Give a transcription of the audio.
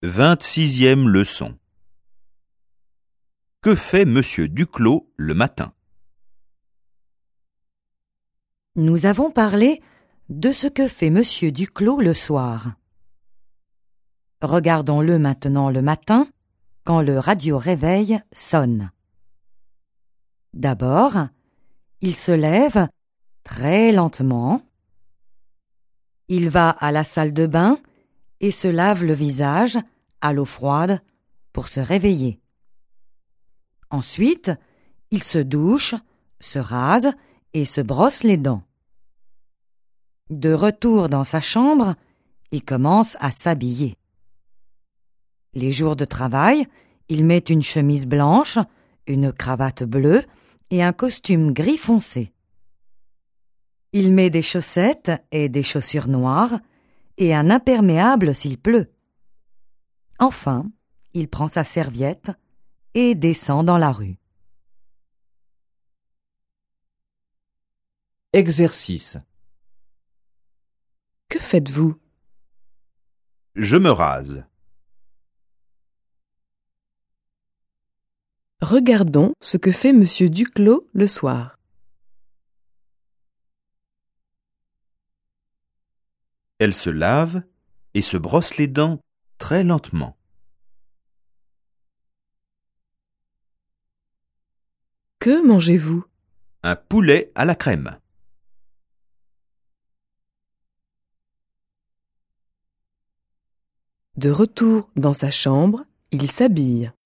26e leçon. Que fait Monsieur Duclos le matin? Nous avons parlé de ce que fait Monsieur Duclos le soir. Regardons-le maintenant le matin, quand le radio-réveil sonne. D'abord, il se lève très lentement. Il va à la salle de bain et se lave le visage à l'eau froide pour se réveiller. Ensuite, il se douche, se rase et se brosse les dents. De retour dans sa chambre, il commence à s'habiller. Les jours de travail, il met une chemise blanche, une cravate bleue et un costume gris foncé. Il met des chaussettes et des chaussures noires et un imperméable s'il pleut. Enfin, il prend sa serviette et descend dans la rue. Exercice. Que faites-vous? Je me rase. Regardons ce que fait Monsieur Duclos le soir. Elle se lave et se brosse les dents très lentement. Que mangez-vous? Un poulet à la crème. De retour dans sa chambre, il s'habille.